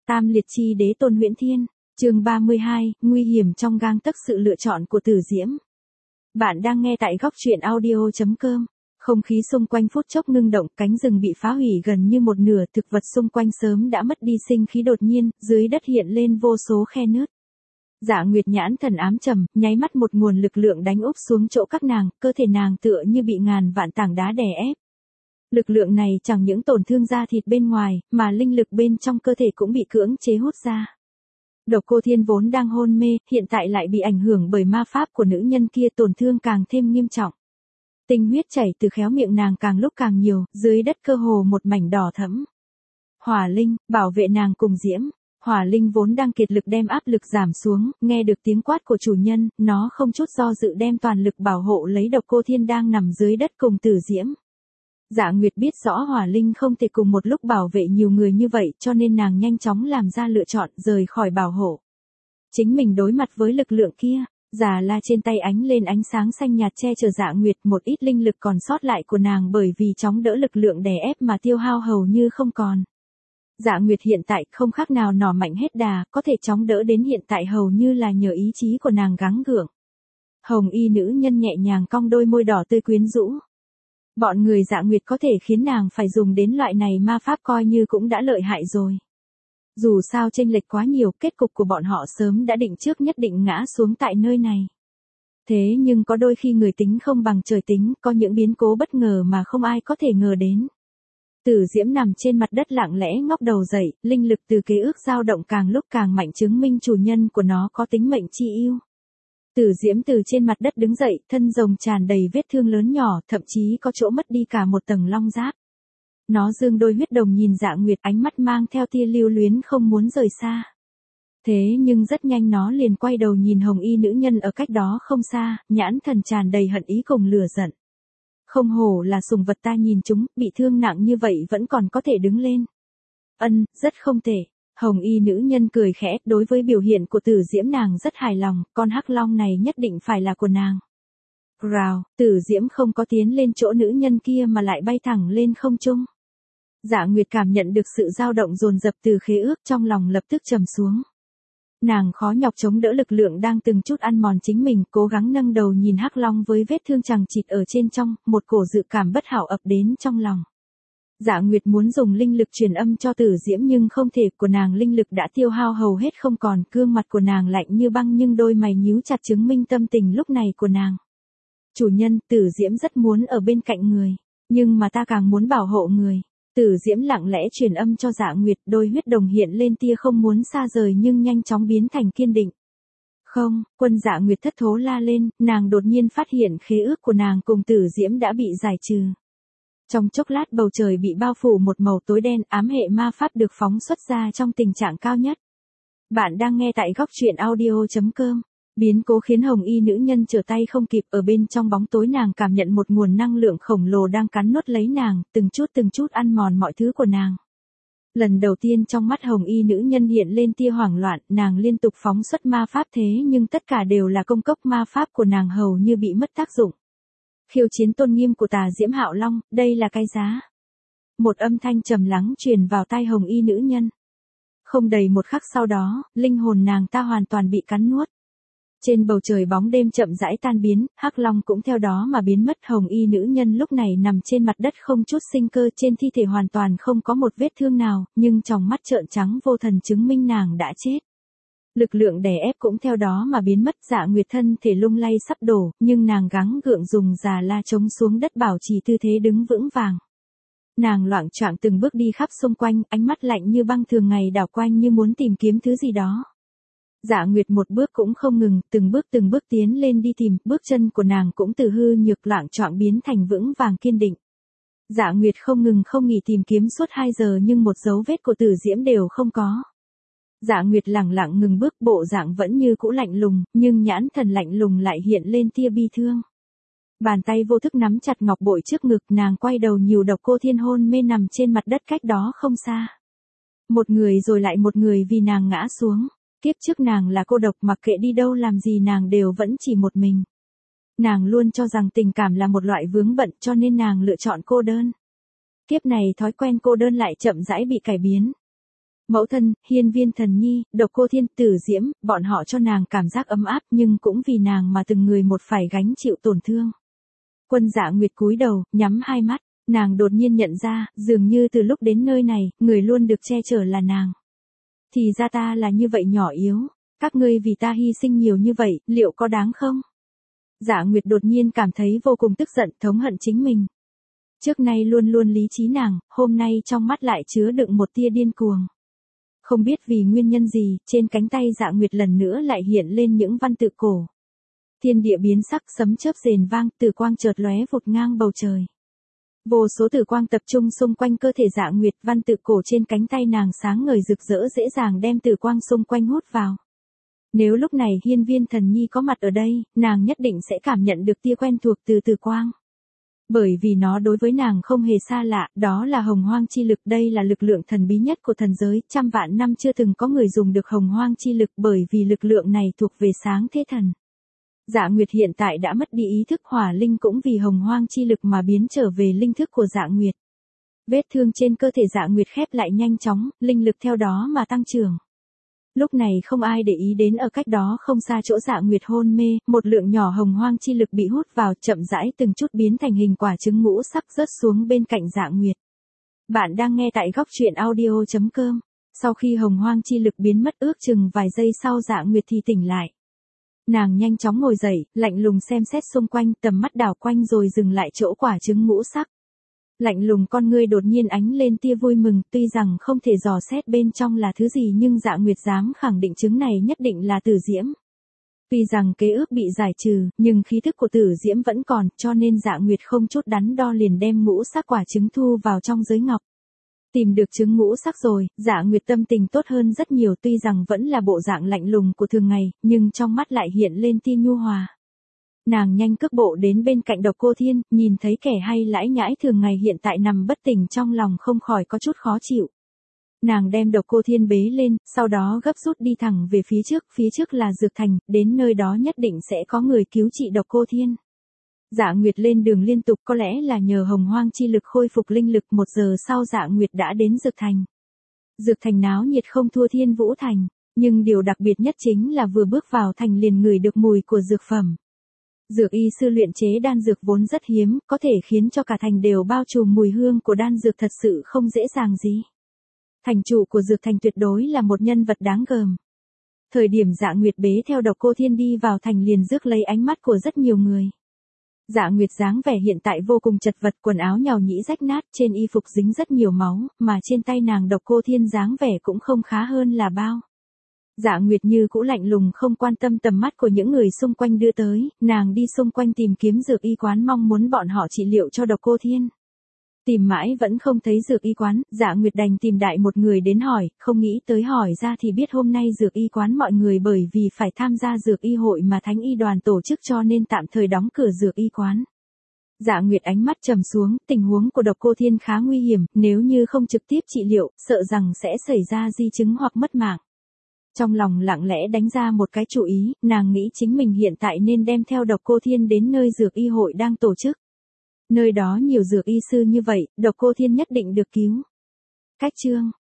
Tam liệt chi đế Tôn Huyễn Thiên, chương 32, nguy hiểm trong gang tấc sự lựa chọn của Tử Diễm. Bạn đang nghe tại góc truyện audio.com. Không khí xung quanh phút chốc ngưng động, cánh rừng bị phá hủy gần như một nửa, thực vật xung quanh sớm đã mất đi sinh khí, đột nhiên, dưới đất hiện lên vô số khe nứt. Dạ Nguyệt nhãn thần ám trầm, nháy mắt một nguồn lực lượng đánh úp xuống chỗ các nàng, cơ thể nàng tựa như bị ngàn vạn tảng đá đè ép. Lực lượng này chẳng những tổn thương da thịt bên ngoài, mà linh lực bên trong cơ thể cũng bị cưỡng chế hút ra. Độc Cô Thiên vốn đang hôn mê, hiện tại lại bị ảnh hưởng bởi ma pháp của nữ nhân kia, tổn thương càng thêm nghiêm trọng. Tinh huyết chảy từ khéo miệng nàng càng lúc càng nhiều, dưới đất cơ hồ một mảnh đỏ thẫm. Hỏa Linh, bảo vệ nàng cùng Diễm. Hỏa Linh vốn đang kiệt lực đem áp lực giảm xuống, nghe được tiếng quát của chủ nhân, nó không chút do dự đem toàn lực bảo hộ lấy Độc Cô Thiên đang nằm dưới đất cùng Tử Diễm. Dạ Nguyệt biết rõ Hỏa Linh không thể cùng một lúc bảo vệ nhiều người như vậy, cho nên nàng nhanh chóng làm ra lựa chọn rời khỏi bảo hộ. Chính mình đối mặt với lực lượng kia, Già La trên tay ánh lên ánh sáng xanh nhạt che chở Dạ Nguyệt, một ít linh lực còn sót lại của nàng bởi vì chống đỡ lực lượng đè ép mà tiêu hao hầu như không còn. Dạ Nguyệt hiện tại không khác nào nỏ mạnh hết đà, có thể chống đỡ đến hiện tại hầu như là nhờ ý chí của nàng gắng gượng. Hồng y nữ nhân nhẹ nhàng cong đôi môi đỏ tươi quyến rũ. Bọn người Dạ Nguyệt có thể khiến nàng phải dùng đến loại này ma pháp coi như cũng đã lợi hại rồi. Dù sao chênh lệch quá nhiều, kết cục của bọn họ sớm đã định trước, nhất định ngã xuống tại nơi này. Thế nhưng có đôi khi người tính không bằng trời tính, có những biến cố bất ngờ mà không ai có thể ngờ đến. Tử Diễm nằm trên mặt đất lặng lẽ ngóc đầu dậy, linh lực từ kế ước dao động càng lúc càng mạnh, chứng minh chủ nhân của nó có tính mệnh chi yêu. Tử Diễm từ trên mặt đất đứng dậy, thân rồng tràn đầy vết thương lớn nhỏ, thậm chí có chỗ mất đi cả một tầng long giáp. Nó dương đôi huyết đồng nhìn Dạ Nguyệt, ánh mắt mang theo tia lưu luyến không muốn rời xa. Thế nhưng rất nhanh nó liền quay đầu nhìn hồng y nữ nhân ở cách đó không xa, nhãn thần tràn đầy hận ý cùng lửa giận. Không hổ là sùng vật ta nhìn chúng, bị thương nặng như vậy vẫn còn có thể đứng lên. Rất không tệ. Hồng y nữ nhân cười khẽ, đối với biểu hiện của Tử Diễm nàng rất hài lòng, con hắc long này nhất định phải là của nàng. Rào, Tử Diễm không có tiến lên chỗ nữ nhân kia mà lại bay thẳng lên không trung. Dạ Nguyệt cảm nhận được sự dao động dồn dập từ khế ước, trong lòng lập tức trầm xuống. Nàng khó nhọc chống đỡ lực lượng đang từng chút ăn mòn chính mình, cố gắng nâng đầu nhìn hắc long với vết thương chằng chịt ở trên trong, một cổ dự cảm bất hảo ập đến trong lòng. Dạ Nguyệt muốn dùng linh lực truyền âm cho Tử Diễm nhưng không thể, của nàng linh lực đã tiêu hao hầu hết không còn, gương mặt của nàng lạnh như băng nhưng đôi mày nhíu chặt chứng minh tâm tình lúc này của nàng. Chủ nhân, Tử Diễm rất muốn ở bên cạnh người, nhưng mà ta càng muốn bảo hộ người. Tử Diễm lặng lẽ truyền âm cho Dạ Nguyệt, đôi huyết đồng hiện lên tia không muốn xa rời nhưng nhanh chóng biến thành kiên định. Không, quân Dạ Nguyệt thất thố la lên, nàng đột nhiên phát hiện khế ước của nàng cùng Tử Diễm đã bị giải trừ. Trong chốc lát bầu trời bị bao phủ một màu tối đen, ám hệ ma pháp được phóng xuất ra trong tình trạng cao nhất. Bạn đang nghe tại góc truyện audio.com. Biến cố khiến hồng y nữ nhân trở tay không kịp, ở bên trong bóng tối nàng cảm nhận một nguồn năng lượng khổng lồ đang cắn nuốt lấy nàng, từng chút ăn mòn mọi thứ của nàng. Lần đầu tiên trong mắt hồng y nữ nhân hiện lên tia hoảng loạn, nàng liên tục phóng xuất ma pháp thế nhưng tất cả đều là công cốc ma pháp của nàng hầu như bị mất tác dụng. Khiêu chiến tôn nghiêm của Tà Diễm Hạo Long, đây là cái giá. Một âm thanh trầm lắng truyền vào tai hồng y nữ nhân. Không đầy một khắc sau đó, linh hồn nàng ta hoàn toàn bị cắn nuốt. Trên bầu trời bóng đêm chậm rãi tan biến, hắc long cũng theo đó mà biến mất. Hồng y nữ nhân lúc này nằm trên mặt đất không chút sinh cơ, trên thi thể hoàn toàn không có một vết thương nào, nhưng trong mắt trợn trắng vô thần chứng minh nàng đã chết. Lực lượng đè ép cũng theo đó mà biến mất. Dạ Nguyệt thân thể lung lay sắp đổ, nhưng nàng gắng gượng dùng Già La chống xuống đất bảo trì tư thế đứng vững vàng. Nàng loạng choạng từng bước đi khắp xung quanh, ánh mắt lạnh như băng thường ngày đảo quanh như muốn tìm kiếm thứ gì đó. Dạ Nguyệt một bước cũng không ngừng, từng bước tiến lên đi tìm, bước chân của nàng cũng từ hư nhược loạng choạng biến thành vững vàng kiên định. Dạ Nguyệt không ngừng không nghỉ tìm kiếm suốt 2 giờ nhưng một dấu vết của Tử Diễm đều không có. Dạ Nguyệt lẳng lặng ngừng bước, bộ dạng vẫn như cũ lạnh lùng, nhưng nhãn thần lạnh lùng lại hiện lên tia bi thương. Bàn tay vô thức nắm chặt ngọc bội trước ngực, nàng quay đầu nhiều Độc Cô Thiên hôn mê nằm trên mặt đất cách đó không xa. Một người rồi lại một người vì nàng ngã xuống. Kiếp trước nàng là cô độc, mặc kệ đi đâu làm gì nàng đều vẫn chỉ một mình. Nàng luôn cho rằng tình cảm là một loại vướng bận cho nên nàng lựa chọn cô đơn. Kiếp này thói quen cô đơn lại chậm rãi bị cải biến. Mẫu thân, hiên viên thần nhi, độc cô thiên, Tử Diễm, bọn họ cho nàng cảm giác ấm áp nhưng cũng vì nàng mà từng người một phải gánh chịu tổn thương. Quân Dạ Nguyệt cúi đầu, nhắm hai mắt, nàng đột nhiên nhận ra, dường như từ lúc đến nơi này, người luôn được che chở là nàng. Thì ra ta là như vậy nhỏ yếu, các ngươi vì ta hy sinh nhiều như vậy, liệu có đáng không? Dạ Nguyệt đột nhiên cảm thấy vô cùng tức giận, thống hận chính mình. Trước nay luôn luôn lý trí nàng, hôm nay trong mắt lại chứa đựng một tia điên cuồng. Không biết vì nguyên nhân gì, trên cánh tay Dạ Nguyệt lần nữa lại hiện lên những văn tự cổ. Thiên địa biến sắc, sấm chớp rền vang, tử quang chợt lóe vụt ngang bầu trời. Vô số tử quang tập trung xung quanh cơ thể Dạ Nguyệt, văn tự cổ trên cánh tay nàng sáng ngời rực rỡ dễ dàng đem tử quang xung quanh hút vào. Nếu lúc này hiên viên thần nhi có mặt ở đây, nàng nhất định sẽ cảm nhận được tia quen thuộc từ tử quang. Bởi vì nó đối với nàng không hề xa lạ, đó là hồng hoang chi lực, đây là lực lượng thần bí nhất của thần giới, trăm vạn năm chưa từng có người dùng được hồng hoang chi lực bởi vì lực lượng này thuộc về sáng thế thần. Dạ Nguyệt hiện tại đã mất đi ý thức, hỏa linh cũng vì hồng hoang chi lực mà biến trở về linh thức của Dạ Nguyệt. Vết thương trên cơ thể Dạ Nguyệt khép lại nhanh chóng, linh lực theo đó mà tăng trưởng. Lúc này không ai để ý đến ở cách đó không xa chỗ Dạ Nguyệt hôn mê, một lượng nhỏ hồng hoang chi lực bị hút vào, chậm rãi từng chút biến thành hình quả trứng ngũ sắc rớt xuống bên cạnh Dạ Nguyệt. Bạn đang nghe tại góc truyện audio.com. Sau khi hồng hoang chi lực biến mất ước chừng vài giây sau, Dạ Nguyệt thì tỉnh lại. Nàng nhanh chóng ngồi dậy, lạnh lùng xem xét xung quanh, tầm mắt đảo quanh rồi dừng lại chỗ quả trứng ngũ sắc. Lạnh lùng con ngươi đột nhiên ánh lên tia vui mừng, tuy rằng không thể dò xét bên trong là thứ gì nhưng Dạ Nguyệt dám khẳng định trứng này nhất định là Tử Diễm. Tuy rằng kế ước bị giải trừ, nhưng khí thức của Tử Diễm vẫn còn, cho nên Dạ Nguyệt không chút đắn đo liền đem ngũ sắc quả trứng thu vào trong giới ngọc. Tìm được trứng ngũ sắc rồi, Dạ Nguyệt tâm tình tốt hơn rất nhiều, tuy rằng vẫn là bộ dạng lạnh lùng của thường ngày, nhưng trong mắt lại hiện lên tia nhu hòa. Nàng nhanh cước bộ đến bên cạnh Độc Cô Thiên, nhìn thấy kẻ hay lãi nhãi thường ngày hiện tại nằm bất tỉnh trong lòng không khỏi có chút khó chịu. Nàng đem Độc Cô Thiên bế lên, sau đó gấp rút đi thẳng về phía trước là Dược Thành, đến nơi đó nhất định sẽ có người cứu trị Độc Cô Thiên. Dạ Nguyệt lên đường liên tục, có lẽ là nhờ hồng hoang chi lực khôi phục linh lực, 1 giờ sau Dạ Nguyệt đã đến Dược Thành. Dược Thành náo nhiệt không thua Thiên Vũ Thành, nhưng điều đặc biệt nhất chính là vừa bước vào thành liền ngửi được mùi của dược phẩm. Dược y sư luyện chế đan dược vốn rất hiếm, có thể khiến cho cả thành đều bao trùm mùi hương của đan dược thật sự không dễ dàng gì. Thành chủ của Dược Thành tuyệt đối là một nhân vật đáng gờm. Thời điểm Dạ Nguyệt bế theo Độc Cô Thiên đi vào thành liền rước lấy ánh mắt của rất nhiều người. Dạ Nguyệt dáng vẻ hiện tại vô cùng chật vật, quần áo nhàu nhĩ rách nát, trên y phục dính rất nhiều máu, mà trên tay nàng Độc Cô Thiên dáng vẻ cũng không khá hơn là bao. Dạ Nguyệt như cũ lạnh lùng không quan tâm tầm mắt của những người xung quanh đưa tới, nàng đi xung quanh tìm kiếm dược y quán mong muốn bọn họ trị liệu cho Độc Cô Thiên. Tìm mãi vẫn không thấy dược y quán, Dạ Nguyệt đành tìm đại một người đến hỏi, không nghĩ tới hỏi ra thì biết hôm nay dược y quán mọi người bởi vì phải tham gia dược y hội mà Thánh y đoàn tổ chức cho nên tạm thời đóng cửa dược y quán. Dạ Nguyệt ánh mắt trầm xuống, tình huống của Độc Cô Thiên khá nguy hiểm, nếu như không trực tiếp trị liệu, sợ rằng sẽ xảy ra di chứng hoặc mất mạng. Trong lòng lặng lẽ đánh ra một cái chủ ý, nàng nghĩ chính mình hiện tại nên đem theo Độc Cô Thiên đến nơi dược y hội đang tổ chức. Nơi đó nhiều dược y sư như vậy, Độc Cô Thiên nhất định được cứu. Cách chương